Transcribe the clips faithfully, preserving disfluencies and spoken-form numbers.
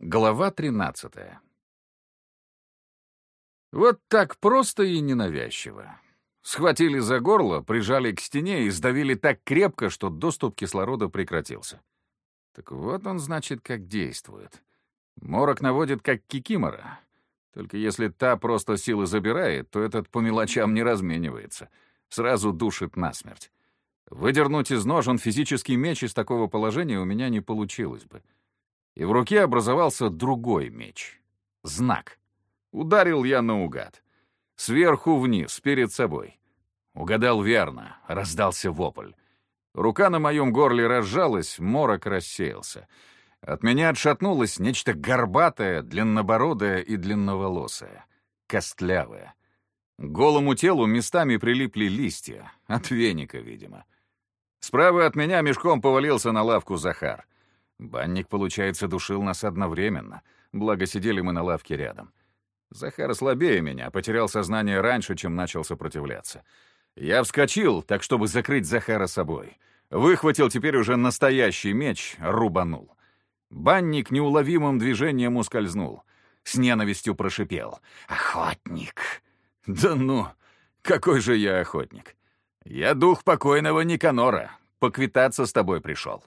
Глава тринадцатая. Вот так просто и ненавязчиво. Схватили за горло, прижали к стене и сдавили так крепко, что доступ кислорода прекратился. Так вот он, значит, как действует. Морок наводит, как кикимора. Только если та просто силы забирает, то этот по мелочам не разменивается. Сразу душит насмерть. Выдернуть из ножен физический меч из такого положения у меня не получилось бы. И в руке образовался другой меч. Знак. Ударил я наугад. Сверху вниз, перед собой. Угадал верно, раздался вопль. Рука на моем горле разжалась, морок рассеялся. От меня отшатнулось нечто горбатое, длиннобородое и длинноволосое. Костлявое. К голому телу местами прилипли листья. От веника, видимо. Справа от меня мешком повалился на лавку Захар. Банник, получается, душил нас одновременно, благо сидели мы на лавке рядом. Захар слабее меня, потерял сознание раньше, чем начал сопротивляться. Я вскочил, так чтобы закрыть Захара собой. Выхватил теперь уже настоящий меч, рубанул. Банник неуловимым движением ускользнул. С ненавистью прошипел: «Охотник!» «Да ну, какой же я охотник? Я дух покойного Никанора, поквитаться с тобой пришел».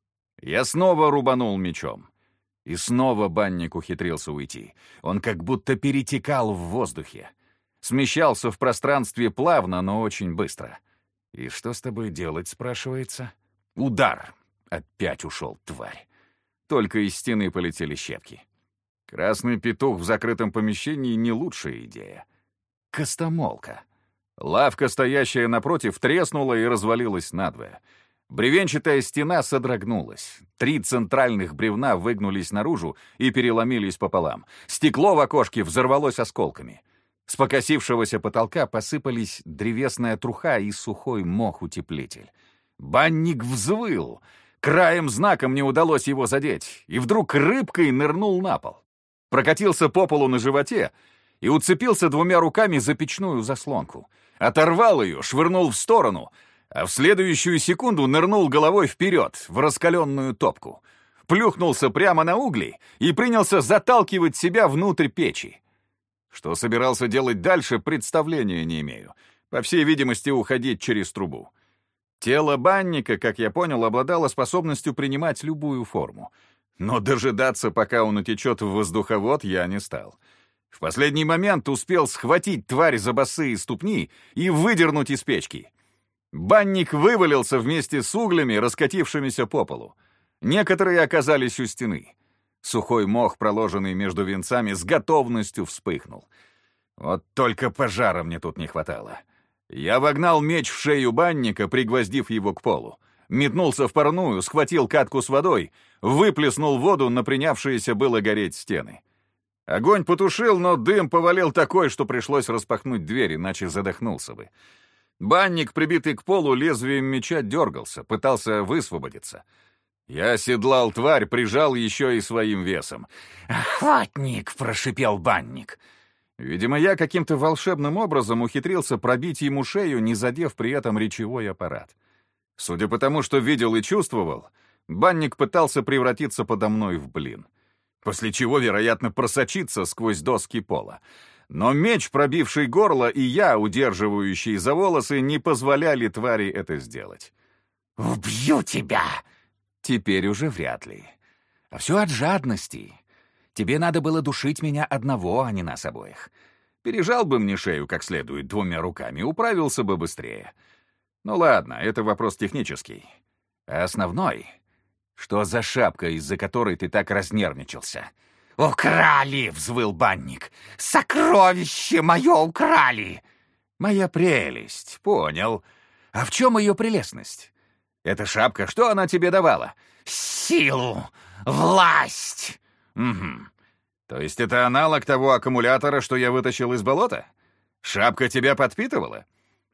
Я снова рубанул мечом. И снова банник ухитрился уйти. Он как будто перетекал в воздухе. Смещался в пространстве плавно, но очень быстро. «И что с тобой делать?» — спрашивается. Удар. Опять ушел, тварь. Только из стены полетели щепки. Красный петух в закрытом помещении — не лучшая идея. Костомолка. Лавка, стоящая напротив, треснула и развалилась надвое. Бревенчатая стена содрогнулась. Три центральных бревна выгнулись наружу и переломились пополам. Стекло в окошке взорвалось осколками. С покосившегося потолка посыпались древесная труха и сухой мох-утеплитель. Банник взвыл. Краем знака мне удалось его задеть, и вдруг рыбкой нырнул на пол. Прокатился по полу на животе и уцепился двумя руками за печную заслонку. Оторвал ее, швырнул в сторону — а в следующую секунду нырнул головой вперед, в раскаленную топку. Плюхнулся прямо на угли и принялся заталкивать себя внутрь печи. Что собирался делать дальше, представления не имею. По всей видимости, уходить через трубу. Тело банника, как я понял, обладало способностью принимать любую форму. Но дожидаться, пока он утечет в воздуховод, я не стал. В последний момент успел схватить тварь за босые ступни и выдернуть из печки. Банник вывалился вместе с углями, раскатившимися по полу. Некоторые оказались у стены. Сухой мох, проложенный между венцами, с готовностью вспыхнул. Вот только пожара мне тут не хватало. Я вогнал меч в шею банника, пригвоздив его к полу. Метнулся в парную, схватил катку с водой, выплеснул воду на принявшиеся было гореть стены. Огонь потушил, но дым повалил такой, что пришлось распахнуть дверь, иначе задохнулся бы. Банник, прибитый к полу, лезвием меча дергался, пытался высвободиться. Я оседлал тварь, прижал еще и своим весом. «Охотник!» — прошипел банник. Видимо, я каким-то волшебным образом ухитрился пробить ему шею, не задев при этом речевой аппарат. Судя по тому, что видел и чувствовал, банник пытался превратиться подо мной в блин. После чего, вероятно, просочиться сквозь доски пола. Но меч, пробивший горло, и я, удерживающий за волосы, не позволяли твари это сделать. «Убью тебя!» «Теперь уже вряд ли. А все от жадности. Тебе надо было душить меня одного, а не нас обоих. Пережал бы мне шею как следует двумя руками, управился бы быстрее. Ну ладно, это вопрос технический. А основной? Что за шапка, из-за которой ты так разнервничался?» «Украли!» — взвыл банник. «Сокровище мое украли!» «Моя прелесть, понял. А в чем ее прелестность? Эта шапка, что она тебе давала?» «Силу! Власть!» «Угу. То есть это аналог того аккумулятора, что я вытащил из болота? Шапка тебя подпитывала?»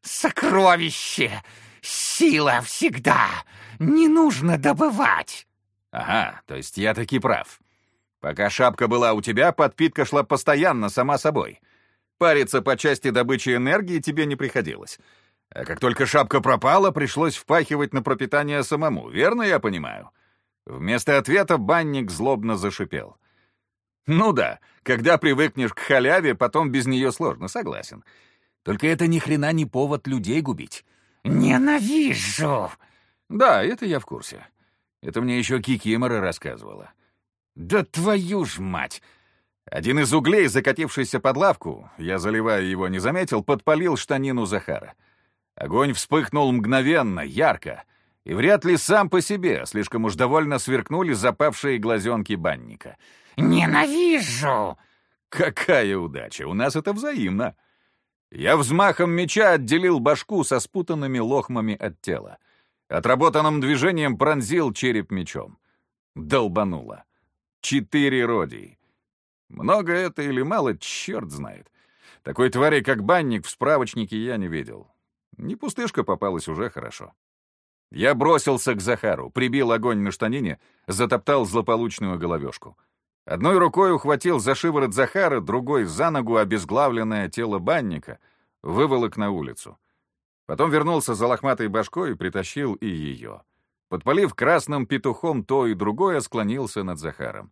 «Сокровище! Сила всегда! Не нужно добывать!» «Ага, то есть я таки прав. Пока шапка была у тебя, подпитка шла постоянно, сама собой. Париться по части добычи энергии тебе не приходилось. А как только шапка пропала, пришлось впахивать на пропитание самому, верно я понимаю?» Вместо ответа банник злобно зашипел. Ну да, когда привыкнешь к халяве, потом без нее сложно, согласен. Только это ни хрена не повод людей губить. Ненавижу! Да, это я в курсе. Это мне еще Кикимора рассказывала. Да твою ж мать! Один из углей, закатившийся под лавку, я, заливая его, не заметил, подпалил штанину Захара. Огонь вспыхнул мгновенно, ярко, и вряд ли сам по себе, слишком уж довольно сверкнули запавшие глазенки банника. Ненавижу! Какая удача! У нас это взаимно. Я взмахом меча отделил башку со спутанными лохмами от тела. Отработанным движением пронзил череп мечом. Долбануло. Четыре родии. Много это или мало, черт знает. Такой твари, как банник, в справочнике я не видел. Не пустышка попалась, уже хорошо. Я бросился к Захару, прибил огонь на штанине, затоптал злополучную головешку. Одной рукой ухватил за шиворот Захара, другой — за ногу обезглавленное тело банника, выволок на улицу. Потом вернулся за лохматой башкой и притащил и ее. Подпалив красным петухом то и другое, склонился над Захаром.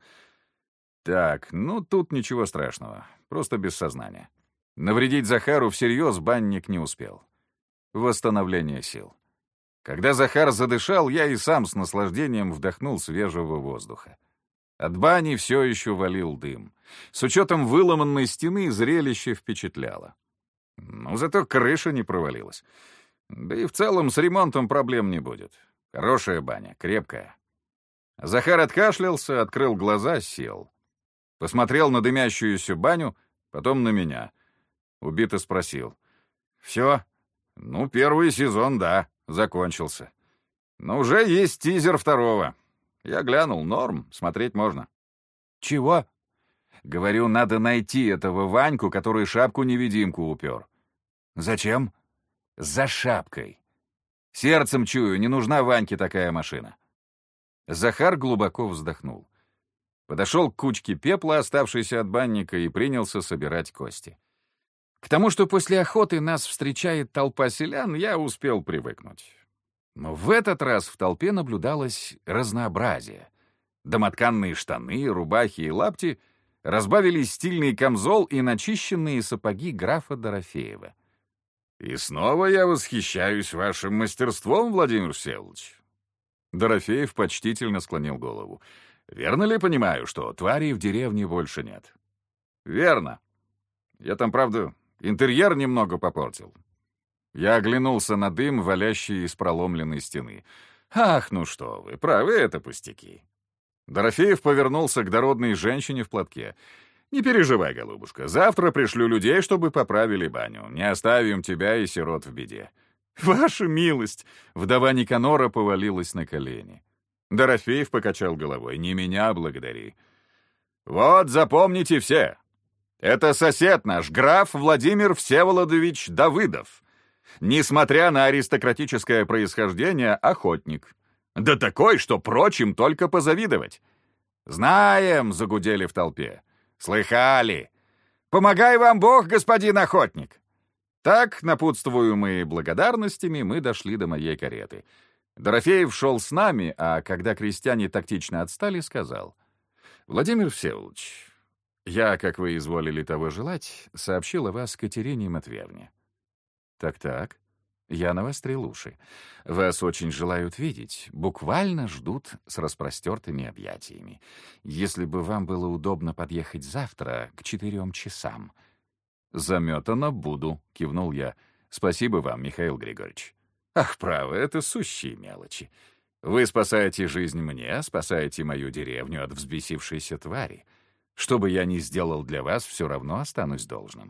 Так, ну тут ничего страшного, просто без сознания. Навредить Захару всерьез банник не успел. Восстановление сил. Когда Захар задышал, я и сам с наслаждением вдохнул свежего воздуха. От бани все еще валил дым. С учетом выломанной стены зрелище впечатляло. Ну, зато крыша не провалилась. Да и в целом с ремонтом проблем не будет. Хорошая баня, крепкая. Захар откашлялся, открыл глаза, сел. Посмотрел на дымящуюся баню, потом на меня. Убито спросил. «Все? Ну, первый сезон, да, закончился. Но уже есть тизер второго. Я глянул, норм, смотреть можно». «Чего?» «Говорю, надо найти этого Ваньку, который шапку-невидимку упер». «Зачем?» «За шапкой. Сердцем чую, не нужна Ваньке такая машина». Захар глубоко вздохнул. Подошел к кучке пепла, оставшейся от банника, и принялся собирать кости. К тому, что после охоты нас встречает толпа селян, я успел привыкнуть. Но в этот раз в толпе наблюдалось разнообразие. Домотканные штаны, рубахи и лапти разбавили стильный камзол и начищенные сапоги графа Дорофеева. «И снова я восхищаюсь вашим мастерством, Владимир Всеволодович». Дорофеев почтительно склонил голову. «Верно ли понимаю, что тварей в деревне больше нет?» «Верно. Я там, правда, интерьер немного попортил». Я оглянулся на дым, валящий из проломленной стены. «Ах, ну что вы, правы, это пустяки». Дорофеев повернулся к дородной женщине в платке. «Не переживай, голубушка, завтра пришлю людей, чтобы поправили баню. Не оставим тебя и сирот в беде». «Ваша милость!» — вдова Никанора повалилась на колени. Дорофеев покачал головой. «Не меня благодари. Вот, запомните все. Это сосед наш, граф Владимир Всеволодович Давыдов. Несмотря на аристократическое происхождение, охотник. Да такой, что прочим только позавидовать». «Знаем», — загудели в толпе. «Слыхали. Помогай вам Бог, господин охотник». Так, напутствуемые благодарностями, мы дошли до моей кареты. Дорофеев шел с нами, а когда крестьяне тактично отстали, сказал: «Владимир Всеволодович, я, как вы изволили того желать, сообщил о вас Катерине Матвеевне». «Так-так, я навострил уши. Вас очень желают видеть, буквально ждут с распростертыми объятиями. Если бы вам было удобно подъехать завтра к четырем часам». «Заметано буду», — кивнул я. «Спасибо вам, Михаил Григорьевич». «Ах, право, это сущие мелочи. Вы спасаете жизнь мне, спасаете мою деревню от взбесившейся твари. Что бы я ни сделал для вас, все равно останусь должным».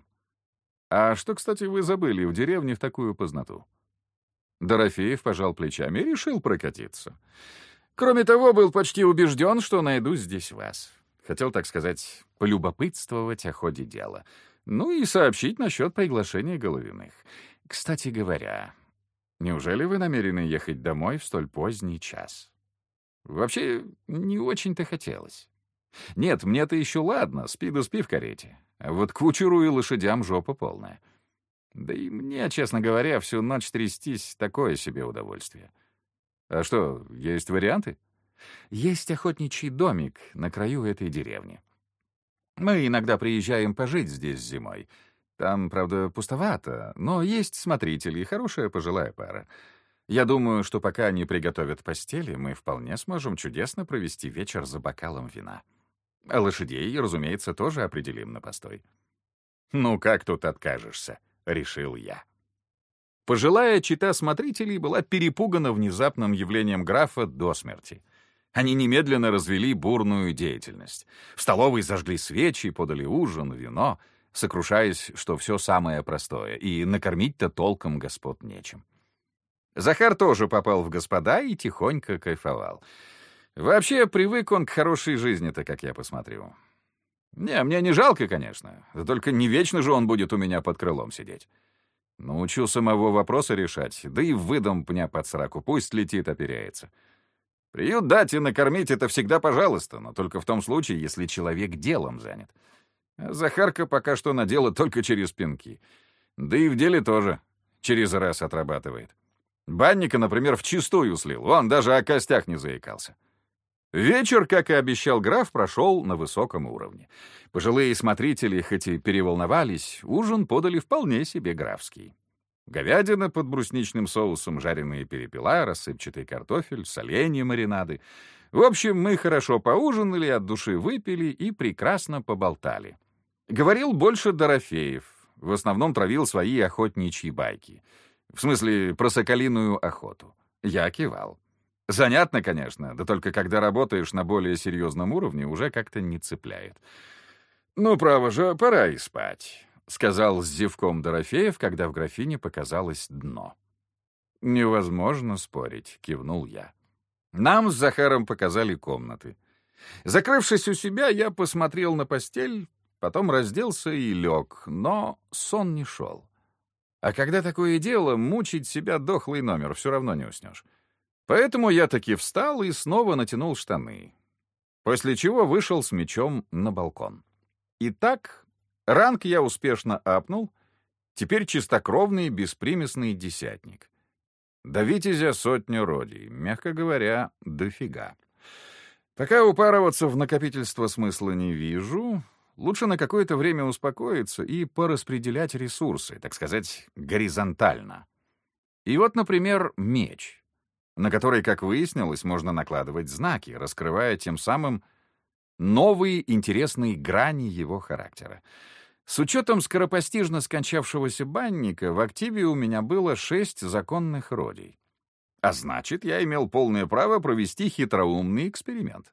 «А что, кстати, вы забыли в деревне в такую познату?» Дорофеев пожал плечами и решил прокатиться. «Кроме того, был почти убежден, что найду здесь вас. Хотел, так сказать, полюбопытствовать о ходе дела. Ну и сообщить насчет приглашения Головиных. Кстати говоря, неужели вы намерены ехать домой в столь поздний час?» «Вообще, не очень-то хотелось. Нет, мне-то еще ладно, спи да спи в карете. А вот кучеру и лошадям жопа полная. Да и мне, честно говоря, всю ночь трястись — такое себе удовольствие. А что, есть варианты?» «Есть охотничий домик на краю этой деревни. Мы иногда приезжаем пожить здесь зимой. Там, правда, пустовато, но есть смотрители и хорошая пожилая пара. Я думаю, что пока они приготовят постели, мы вполне сможем чудесно провести вечер за бокалом вина. А лошадей, разумеется, тоже определим на постой. «Ну как тут откажешься?» — решил я. Пожилая чета смотрителей была перепугана внезапным явлением графа до смерти. Они немедленно развели бурную деятельность. В столовой зажгли свечи, подали ужин, вино, сокрушаясь, что все самое простое, и накормить-то толком господ нечем. Захар тоже попал в господа и тихонько кайфовал. Вообще, привык он к хорошей жизни-то, как я посмотрю. Не, мне не жалко, конечно, да только не вечно же он будет у меня под крылом сидеть. Научу самого вопроса решать, да и выдам пня под сраку, пусть летит, оперяется. Приют дать и накормить — это всегда пожалуйста, но только в том случае, если человек делом занят. А Захарка пока что на дело только через пинки. Да и в деле тоже через раз отрабатывает. Банника, например, вчистую слил, он даже о костях не заикался. Вечер, как и обещал граф, прошел на высоком уровне. Пожилые смотрители, хоть и переволновались, ужин подали вполне себе графский. Говядина под брусничным соусом, жареные перепела, рассыпчатый картофель, соленья, маринады. В общем, мы хорошо поужинали, от души выпили и прекрасно поболтали. Говорил больше Дорофеев, в основном травил свои охотничьи байки. В смысле, про соколиную охоту. Я кивал. Занятно, конечно, да только когда работаешь на более серьезном уровне, уже как-то не цепляет. «Ну, право же, пора и спать», — сказал с зевком Дорофеев, когда в графине показалось дно. «Невозможно спорить», — кивнул я. Нам с Захаром показали комнаты. Закрывшись у себя, я посмотрел на постель, потом разделся и лег, но сон не шел. А когда такое дело, мучить себя дохлый номер, все равно не уснешь. Поэтому я таки встал и снова натянул штаны, после чего вышел с мечом на балкон. Итак, ранг я успешно апнул, теперь чистокровный беспримесный десятник. До витязя сотню родий, мягко говоря, дофига. Пока упарываться в накопительство смысла не вижу, лучше на какое-то время успокоиться и пораспределять ресурсы, так сказать, горизонтально. И вот, например, меч, на который, как выяснилось, можно накладывать знаки, раскрывая тем самым новые интересные грани его характера. С учетом скоропостижно скончавшегося банника в активе у меня было шесть законных родий. А значит, я имел полное право провести хитроумный эксперимент.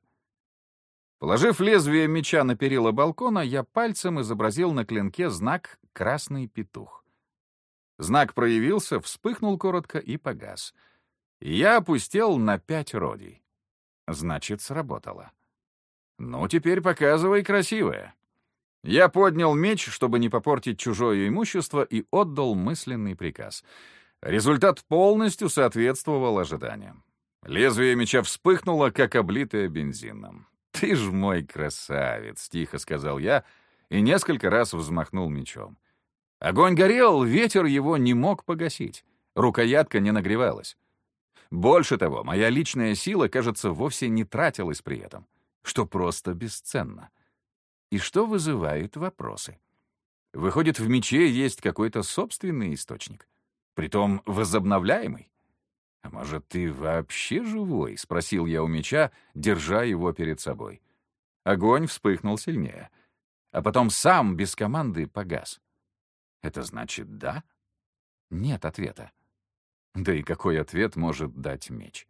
Положив лезвие меча на перила балкона, я пальцем изобразил на клинке знак «Красный петух». Знак проявился, вспыхнул коротко и погас. Я опустел на пять родий. Значит, сработало. Ну, теперь показывай красивое. Я поднял меч, чтобы не попортить чужое имущество, и отдал мысленный приказ. Результат полностью соответствовал ожиданиям. Лезвие меча вспыхнуло, как облитое бензином. «Ты ж мой красавец!» — тихо сказал я и несколько раз взмахнул мечом. Огонь горел, ветер его не мог погасить. Рукоятка не нагревалась. Больше того, моя личная сила, кажется, вовсе не тратилась при этом, что просто бесценно. И что вызывает вопросы. Выходит, в мече есть какой-то собственный источник, притом возобновляемый. «А может, ты вообще живой?» — спросил я у меча, держа его перед собой. Огонь вспыхнул сильнее, а потом сам, без команды, погас. Это значит «да»? Нет ответа. Да и какой ответ может дать меч?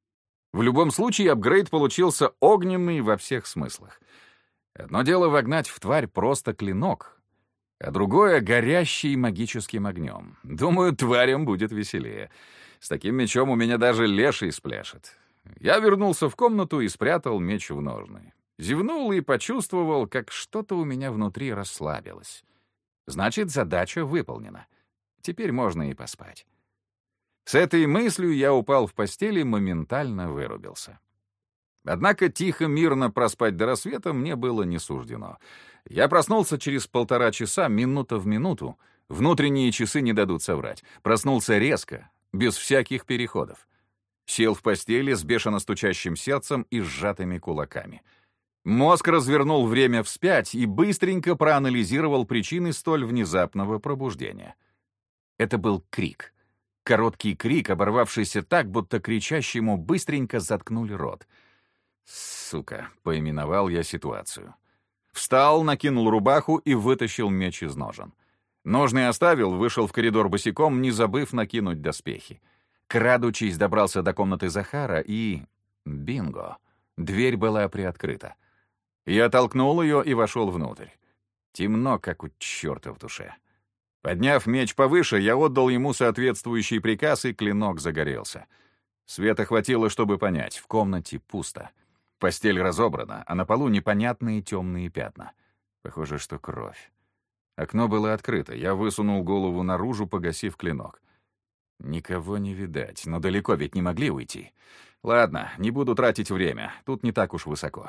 В любом случае, апгрейд получился огненный во всех смыслах. Одно дело вогнать в тварь просто клинок, а другое — горящий магическим огнем. Думаю, тварям будет веселее. С таким мечом у меня даже леший спляшет. Я вернулся в комнату и спрятал меч в ножны. Зевнул и почувствовал, как что-то у меня внутри расслабилось. Значит, задача выполнена. Теперь можно и поспать. С этой мыслью я упал в постель и моментально вырубился. Однако тихо, мирно проспать до рассвета мне было не суждено. Я проснулся через полтора часа, минута в минуту. Внутренние часы не дадут соврать. Проснулся резко, без всяких переходов. Сел в постели с бешено стучащим сердцем и сжатыми кулаками. Мозг развернул время вспять и быстренько проанализировал причины столь внезапного пробуждения. Это был крик. Короткий крик, оборвавшийся так, будто кричащему быстренько заткнули рот. «Сука», — поименовал я ситуацию. Встал, накинул рубаху и вытащил меч из ножен. Ножны оставил, вышел в коридор босиком, не забыв накинуть доспехи. Крадучись, добрался до комнаты Захара и... Бинго! Дверь была приоткрыта. Я толкнул ее и вошел внутрь. Темно, как у черта в душе. Подняв меч повыше, я отдал ему соответствующий приказ, и клинок загорелся. Света хватило, чтобы понять, в комнате пусто. Постель разобрана, а на полу непонятные темные пятна. Похоже, что кровь. Окно было открыто, я высунул голову наружу, погасив клинок. Никого не видать, но далеко ведь не могли уйти. Ладно, не буду тратить время, тут не так уж высоко.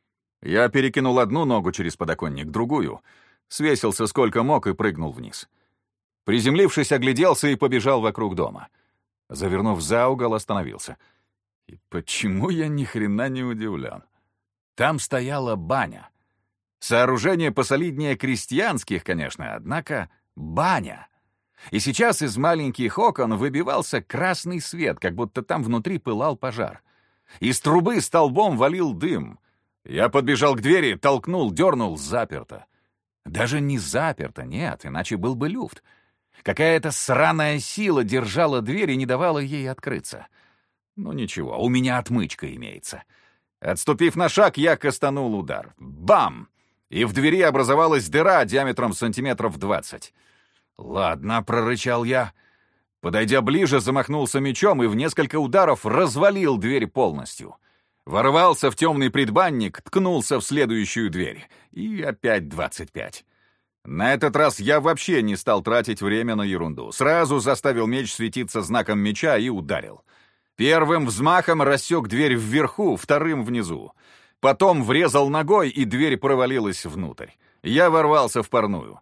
Я перекинул одну ногу через подоконник, другую, свесился сколько мог и прыгнул вниз. Приземлившись, огляделся и побежал вокруг дома. Завернув за угол, остановился. И почему я ни хрена не удивлен? Там стояла баня. Сооружение посолиднее крестьянских, конечно, однако баня. И сейчас из маленьких окон выбивался красный свет, как будто там внутри пылал пожар. Из трубы столбом валил дым. Я подбежал к двери, толкнул, дернул, заперто. Даже не заперто, нет, иначе был бы люфт. Какая-то сраная сила держала дверь и не давала ей открыться. Ну ничего, у меня отмычка имеется. Отступив на шаг, я кастанул удар. Бам! И в двери образовалась дыра диаметром сантиметров двадцать. «Ладно», — прорычал я. Подойдя ближе, замахнулся мечом и в несколько ударов развалил дверь полностью. Ворвался в темный предбанник, ткнулся в следующую дверь. И опять двадцать пять. На этот раз я вообще не стал тратить время на ерунду. Сразу заставил меч светиться знаком меча и ударил. Первым взмахом рассек дверь вверху, вторым внизу. Потом врезал ногой, и дверь провалилась внутрь. Я ворвался в парную.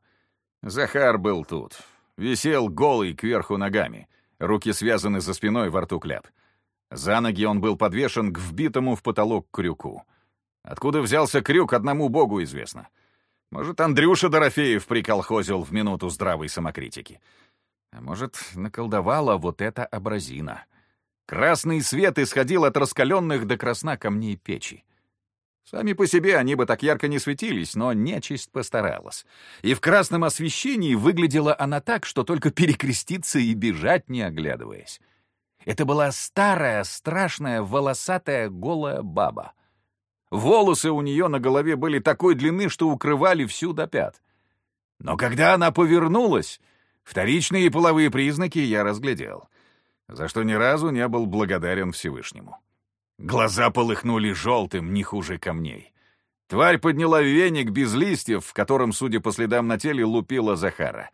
Захар был тут. Висел голый кверху ногами. Руки связаны за спиной, во рту кляп. За ноги он был подвешен к вбитому в потолок крюку. Откуда взялся крюк, одному богу известно. Может, Андрюша Дорофеев приколхозил в минуту здравой самокритики. А может, наколдовала вот эта абразина. Красный свет исходил от раскаленных до красна камней печи. Сами по себе они бы так ярко не светились, но нечисть постаралась. И в красном освещении выглядела она так, что только перекреститься и бежать, не оглядываясь. Это была старая, страшная, волосатая, голая баба. Волосы у нее на голове были такой длины, что укрывали всю до пят. Но когда она повернулась, вторичные половые признаки я разглядел, за что ни разу не был благодарен Всевышнему. Глаза полыхнули желтым, не хуже камней. Тварь подняла веник без листьев, в котором, судя по следам на теле, лупила Захара.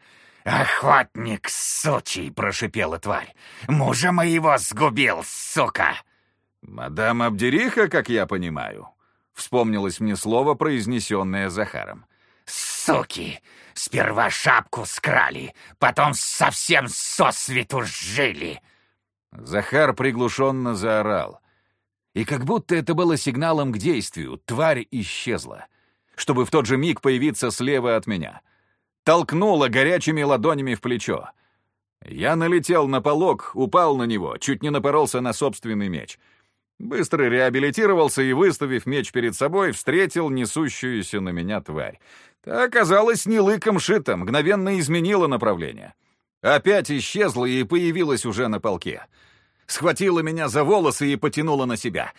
«Охотник сучий!» — прошипела тварь. «Мужа моего сгубил, сука!» «Мадам Абдериха, как я понимаю», — вспомнилось мне слово, произнесенное Захаром. «Суки! Сперва шапку скрали, потом совсем сосвету сжили!» Захар приглушенно заорал. И как будто это было сигналом к действию, тварь исчезла, чтобы в тот же миг появиться слева от меня. Толкнула горячими ладонями в плечо. Я налетел на полог, упал на него, чуть не напоролся на собственный меч. Быстро реабилитировался и, выставив меч перед собой, встретил несущуюся на меня тварь. Та оказалась не лыком шита, мгновенно изменила направление. Опять исчезла и появилась уже на полке. Схватила меня за волосы и потянула на себя.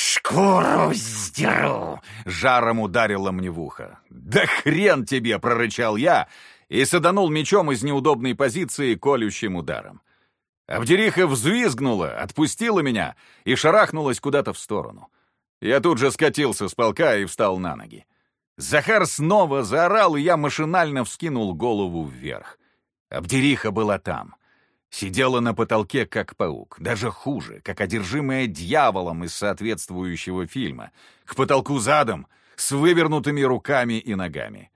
«Шкуру сдеру!» — жаром ударила мне в ухо. «Да хрен тебе!» — прорычал я и саданул мечом из неудобной позиции колющим ударом. Абдериха взвизгнула, отпустила меня и шарахнулась куда-то в сторону. Я тут же скатился с полка и встал на ноги. Захар снова заорал, и я машинально вскинул голову вверх. Абдериха была там. Сидела на потолке, как паук, даже хуже, как одержимая дьяволом из соответствующего фильма, к потолку задом, с вывернутыми руками и ногами.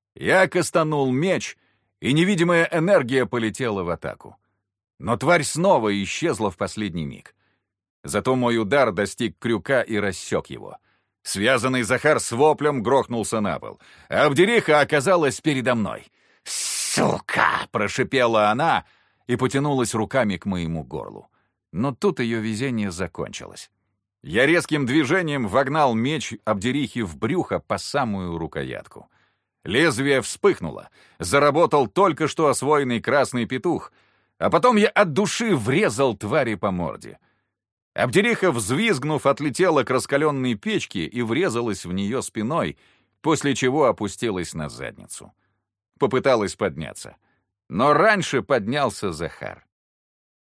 Я кастанул меч, и невидимая энергия полетела в атаку. Но тварь снова исчезла в последний миг. Зато мой удар достиг крюка и рассек его. Связанный Захар с воплем грохнулся на пол. Абдериха оказалась передо мной. «Сука!» — прошипела она и потянулась руками к моему горлу. Но тут ее везение закончилось. Я резким движением вогнал меч Абдерихи в брюхо по самую рукоятку. Лезвие вспыхнуло, заработал только что освоенный красный петух, а потом я от души врезал твари по морде. Абдериха, взвизгнув, отлетела к раскаленной печке и врезалась в нее спиной, после чего опустилась на задницу. Попыталась подняться. Но раньше поднялся Захар.